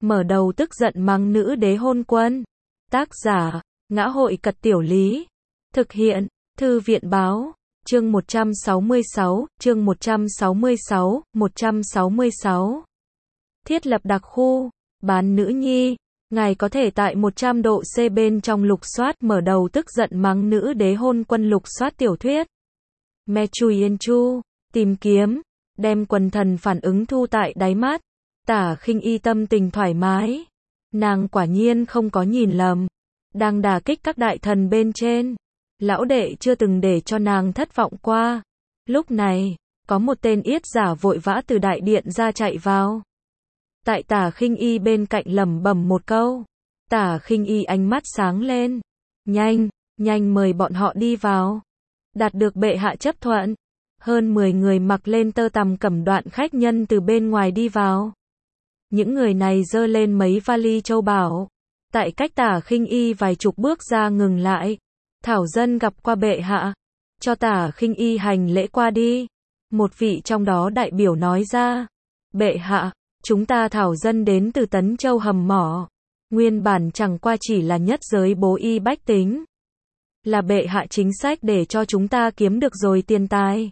mở đầu tức giận mắng nữ đế hôn quân. Tác giả, Ngã hội Cật Tiểu Lý. Thực hiện, Thư viện Báo. Chương 166, chương 166, 166. Thiết lập đặc khu, bán nữ nhi. Ngài có thể tại 100 độ C bên trong lục soát mở đầu tức giận mắng nữ đế hôn quân lục soát tiểu thuyết. Me Chui Yên Chu, tìm kiếm, đem quần thần phản ứng thu tại đáy mắt. Tả Khinh Y tâm tình thoải mái. Nàng quả nhiên không có nhìn lầm. Đang đả kích các đại thần bên trên. Lão đệ chưa từng để cho nàng thất vọng qua. Lúc này, có một tên yết giả vội vã từ đại điện ra chạy vào. Tại Tả Khinh Y bên cạnh lẩm bẩm một câu. Tả Khinh Y ánh mắt sáng lên. Nhanh, nhanh mời bọn họ đi vào. Đạt được bệ hạ chấp thuận. Hơn 10 người mặc lên tơ tằm cẩm đoạn khách nhân từ bên ngoài đi vào. Những người này giơ lên mấy vali châu báu. Tại cách Tả Khinh Y vài chục bước ra ngừng lại. Thảo dân gặp qua bệ hạ. Cho Tả Khinh Y hành lễ qua đi. Một vị trong đó đại biểu nói ra. Bệ hạ, chúng ta thảo dân đến từ Tấn Châu hầm mỏ. Nguyên bản chẳng qua chỉ là nhất giới bố y bách tính. Là bệ hạ chính sách để cho chúng ta kiếm được rồi tiền tài.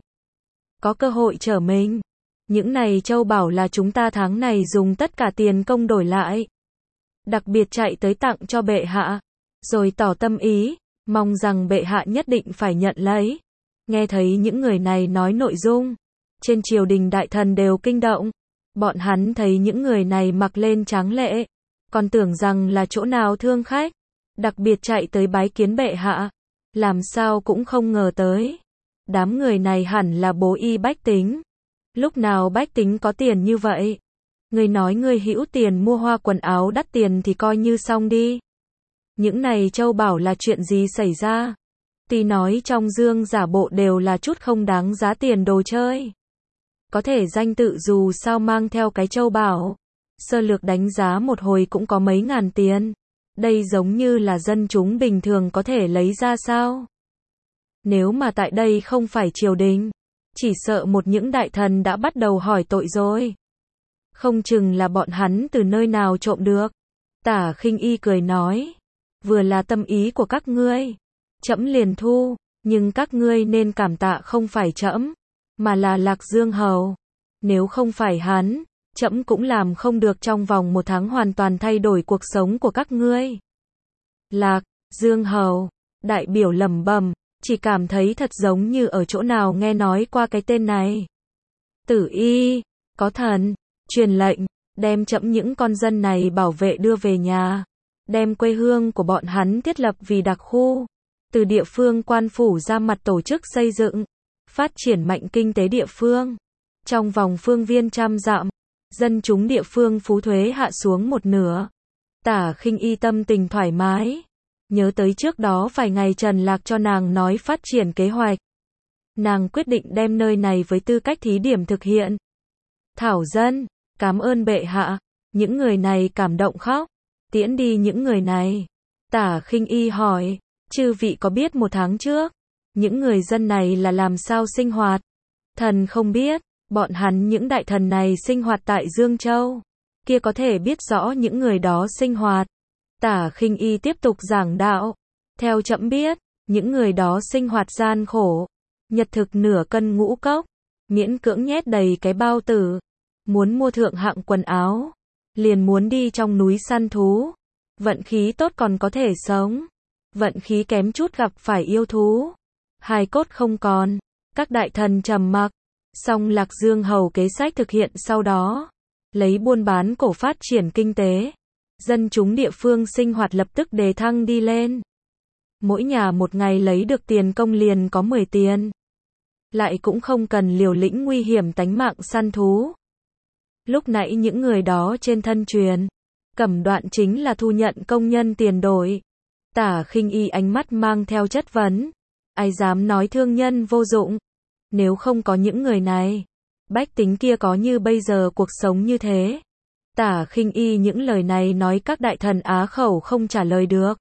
Có cơ hội trở mình. Những này châu bảo là chúng ta tháng này dùng tất cả tiền công đổi lại. Đặc biệt chạy tới tặng cho bệ hạ. Rồi tỏ tâm ý. Mong rằng bệ hạ nhất định phải nhận lấy. Nghe thấy những người này nói nội dung. Trên triều đình đại thần đều kinh động. Bọn hắn thấy những người này mặc lên tráng lệ. Còn tưởng rằng là chỗ nào thương khách. Đặc biệt chạy tới bái kiến bệ hạ. Làm sao cũng không ngờ tới. Đám người này hẳn là bố y bách tính. Lúc nào bách tính có tiền như vậy? Người nói người hữu tiền mua hoa quần áo đắt tiền thì coi như xong đi. Những này châu bảo là chuyện gì xảy ra? Tuy nói trong dương giả bộ đều là chút không đáng giá tiền đồ chơi. Có thể danh tự dù sao mang theo cái châu bảo. Sơ lược đánh giá một hồi cũng có mấy ngàn tiền. Đây giống như là dân chúng bình thường có thể lấy ra sao? Nếu mà tại đây không phải triều đình, chỉ sợ một những đại thần đã bắt đầu hỏi tội rồi. Không chừng là bọn hắn từ nơi nào trộm được. Tả Khinh Y cười nói. Vừa là tâm ý của các ngươi. Trẫm liền thu, nhưng các ngươi nên cảm tạ không phải trẫm, mà là Lạc Dương Hầu. Nếu không phải hắn, trẫm cũng làm không được trong vòng 1 tháng hoàn toàn thay đổi cuộc sống của các ngươi. Lạc Dương Hầu, đại biểu lẩm bẩm, chỉ cảm thấy thật giống như ở chỗ nào nghe nói qua cái tên này. Tử Y, có thần, truyền lệnh, đem trẫm những con dân này bảo vệ đưa về nhà. Đem quê hương của bọn hắn thiết lập vì đặc khu. Từ địa phương quan phủ ra mặt tổ chức xây dựng. Phát triển mạnh kinh tế địa phương. Trong vòng phương viên 100 dặm. Dân chúng địa phương phú thuế hạ xuống 1/2. Tả Khinh Y tâm tình thoải mái. Nhớ tới trước đó vài ngày Trần Lạc cho nàng nói phát triển kế hoạch. Nàng quyết định đem nơi này với tư cách thí điểm thực hiện. Thảo dân, cảm ơn bệ hạ. Những người này cảm động khóc. Tiễn đi những người này. Tả Khinh Y hỏi, chư vị có biết 1 tháng trước, những người dân này là làm sao sinh hoạt? Thần không biết, bọn hắn những đại thần này sinh hoạt tại Dương Châu. Kia có thể biết rõ những người đó sinh hoạt. Tả Khinh Y tiếp tục giảng đạo. Theo trẫm biết, những người đó sinh hoạt gian khổ. Nhật thực nửa cân ngũ cốc. Miễn cưỡng nhét đầy cái bao tử. Muốn mua thượng hạng quần áo. Liền muốn đi trong núi săn thú. Vận khí tốt còn có thể sống. Vận khí kém chút gặp phải yêu thú. Hài cốt không còn. Các đại thần trầm mặc. Song Lạc Dương Hầu kế sách thực hiện sau đó. Lấy buôn bán cổ phát triển kinh tế. Dân chúng địa phương sinh hoạt lập tức đề thăng đi lên. Mỗi nhà một ngày lấy được tiền công liền có 10 tiền. Lại cũng không cần liều lĩnh nguy hiểm tánh mạng săn thú. Lúc nãy những người đó trên thân truyền. Cẩm đoạn chính là thu nhận công nhân tiền đổi. Tả Khinh Y ánh mắt mang theo chất vấn. Ai dám nói thương nhân vô dụng. Nếu không có những người này, bách tính kia có như bây giờ cuộc sống như thế. Tả Khinh Y những lời này nói các đại thần á khẩu không trả lời được.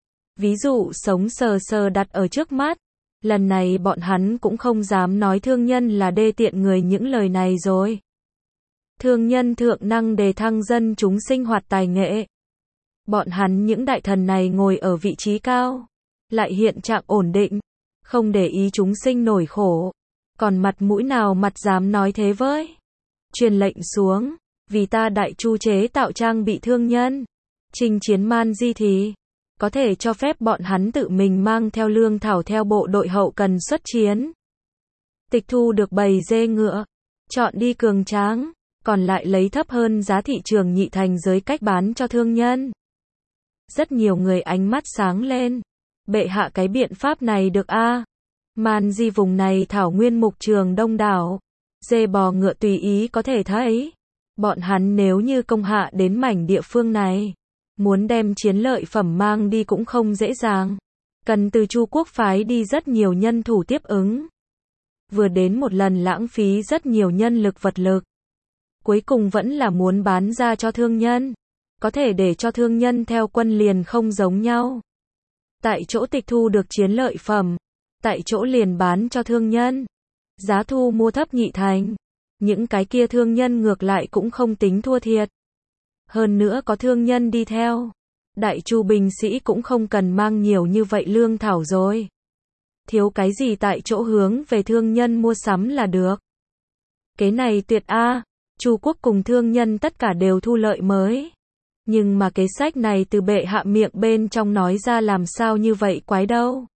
Ví dụ sống sờ sờ đặt ở trước mắt. Lần này bọn hắn cũng không dám nói thương nhân là đê tiện người những lời này rồi. thương nhân thượng năng đề thăng dân chúng sinh hoạt tài nghệ. Bọn hắn những đại thần này ngồi ở vị trí cao, lại hiện trạng ổn định, không để ý chúng sinh nổi khổ. Còn mặt mũi nào mặt dám nói thế với? Truyền lệnh xuống, vì ta Đại Chu chế tạo trang bị thương nhân. Chinh chiến Man Di thì có thể cho phép bọn hắn tự mình mang theo lương thảo theo bộ đội hậu cần xuất chiến. Tịch thu được bầy dê ngựa, chọn đi cường tráng, còn lại lấy thấp hơn giá thị trường nhị thành giới cách bán cho thương nhân. Rất nhiều người ánh mắt sáng lên. Bệ hạ cái biện pháp này được a. Man Di vùng này thảo nguyên mục trường đông đảo, dê bò ngựa tùy ý có thể thấy. Bọn hắn nếu như công hạ đến mảnh địa phương này, muốn đem chiến lợi phẩm mang đi cũng không dễ dàng. Cần từ Chu quốc phái đi rất nhiều nhân thủ tiếp ứng. Vừa đến một lần lãng phí rất nhiều nhân lực vật lực. Cuối cùng vẫn là muốn bán ra cho thương nhân. Có thể để cho thương nhân theo quân liền không giống nhau. Tại chỗ tịch thu được chiến lợi phẩm, tại chỗ liền bán cho thương nhân. Giá thu mua thấp nhị thành. Những cái kia thương nhân ngược lại cũng không tính thua thiệt. Hơn nữa có thương nhân đi theo. Đại Chu binh sĩ cũng không cần mang nhiều như vậy lương thảo rồi. Thiếu cái gì tại chỗ hướng về thương nhân mua sắm là được. Cái này tuyệt a. Chu quốc cùng thương nhân tất cả đều thu lợi mới. Nhưng mà kế sách này từ bệ hạ miệng bên trong nói ra làm sao như vậy quái đâu.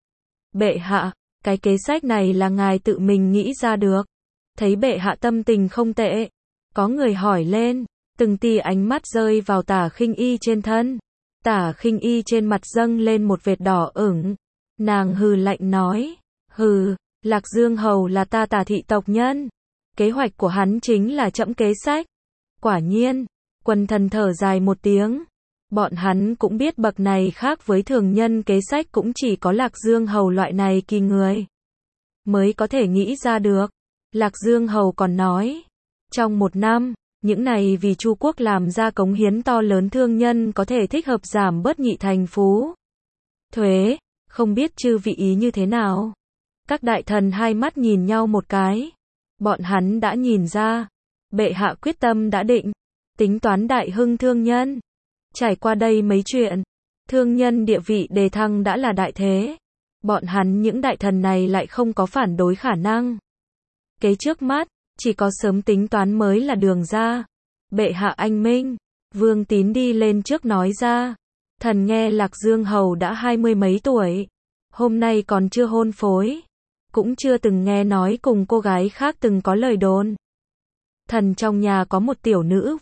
Bệ hạ, cái kế sách này là ngài tự mình nghĩ ra được. Thấy bệ hạ tâm tình không tệ. Có người hỏi lên, từng tia ánh mắt rơi vào Tả Khinh Y trên thân. Tả Khinh Y trên mặt dâng lên một vệt đỏ ửng. Nàng hừ lạnh nói, hừ, Lạc Dương Hầu là ta Tả thị tộc nhân. Kế hoạch của hắn chính là trẫm kế sách. Quả nhiên, quần thần thở dài một tiếng. Bọn hắn cũng biết bậc này khác với thường nhân kế sách cũng chỉ có Lạc Dương Hầu loại này kỳ người mới có thể nghĩ ra được. Lạc Dương Hầu còn nói, trong một năm, những này vì Chu quốc làm ra cống hiến to lớn thương nhân có thể thích hợp giảm bớt nhị thành phú thuế, không biết chư vị ý như thế nào. Các đại thần hai mắt nhìn nhau một cái. Bọn hắn đã nhìn ra, bệ hạ quyết tâm đã định, tính toán đại hưng thương nhân. Trải qua đây mấy chuyện, thương nhân địa vị đề thăng đã là đại thế. Bọn hắn những đại thần này lại không có phản đối khả năng. Kế trước mắt, chỉ có sớm tính toán mới là đường ra. Bệ hạ anh minh, Vương Tín đi lên trước nói ra. Thần nghe Lạc Dương Hầu đã 20 mấy tuổi. Hôm nay còn chưa hôn phối. Cũng chưa từng nghe nói cùng cô gái khác từng có lời đồn. Thần trong nhà có một tiểu nữ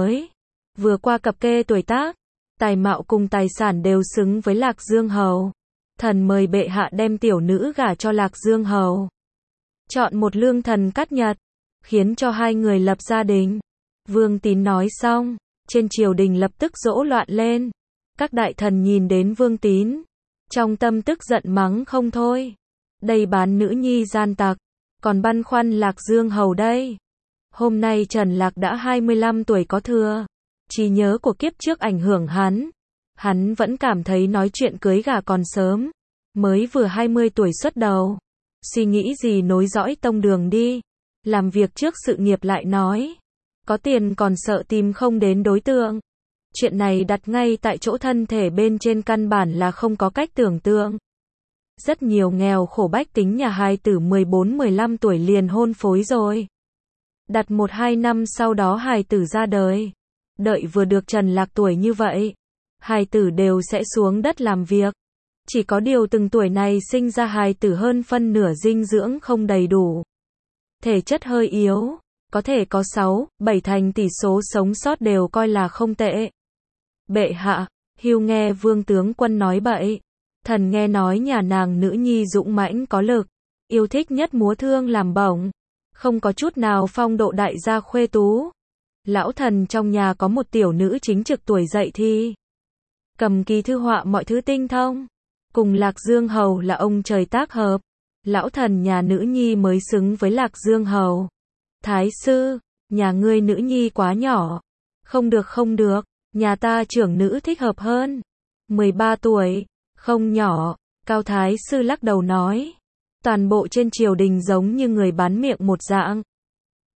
vừa qua cập kê tuổi tác. Tài mạo cùng tài sản đều xứng với Lạc Dương Hầu. Thần mời bệ hạ đem tiểu nữ gả cho Lạc Dương Hầu. Chọn một lương thần cắt nhật, khiến cho hai người lập gia đình. Vương Tín nói xong, trên triều đình lập tức rỗ loạn lên. Các đại thần nhìn đến Vương Tín, trong tâm tức giận mắng không thôi. Đây bán nữ nhi gian tặc, còn băn khoăn Lạc Dương Hầu đây. Hôm nay Trần Lạc đã 25 tuổi có thừa. Trí nhớ của kiếp trước ảnh hưởng hắn. Hắn vẫn cảm thấy nói chuyện cưới gả còn sớm. Mới vừa 20 tuổi xuất đầu. Suy nghĩ gì nối dõi tông đường đi. Làm việc trước sự nghiệp lại nói. Có tiền còn sợ tìm không đến đối tượng. Chuyện này đặt ngay tại chỗ thân thể bên trên căn bản là không có cách tưởng tượng. Rất nhiều nghèo khổ bách tính nhà hài tử 14-15 tuổi liền hôn phối rồi. Đặt 1-2 năm sau đó hài tử ra đời. Đợi vừa được Trần Lạc tuổi như vậy, hài tử đều sẽ xuống đất làm việc. Chỉ có điều từng tuổi này sinh ra hài tử hơn phân nửa dinh dưỡng không đầy đủ. Thể chất hơi yếu, có thể có 6-7 thành tỷ số sống sót đều coi là không tệ. Bệ hạ, Hưu nghe Vương tướng quân nói bậy. Thần nghe nói nhà nàng nữ nhi dũng mãnh có lực, yêu thích nhất múa thương làm bổng, không có chút nào phong độ đại gia khuê tú. Lão thần trong nhà có một tiểu nữ chính trực tuổi dậy thi, cầm kỳ thư họa mọi thứ tinh thông, cùng Lạc Dương Hầu là ông trời tác hợp. Lão thần nhà nữ nhi mới xứng với Lạc Dương Hầu. Thái sư, nhà ngươi nữ nhi quá nhỏ. Không được, nhà ta trưởng nữ thích hợp hơn. 13 tuổi, không nhỏ. Cao Thái sư lắc đầu nói. Toàn bộ trên triều đình giống như người bán miệng một dạng.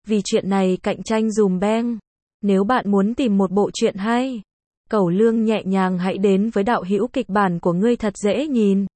Vì chuyện này cạnh tranh dùm beng. Nếu bạn muốn tìm một bộ truyện hay, cẩu lương nhẹ nhàng hãy đến với đạo hữu kịch bản của ngươi thật dễ nhìn.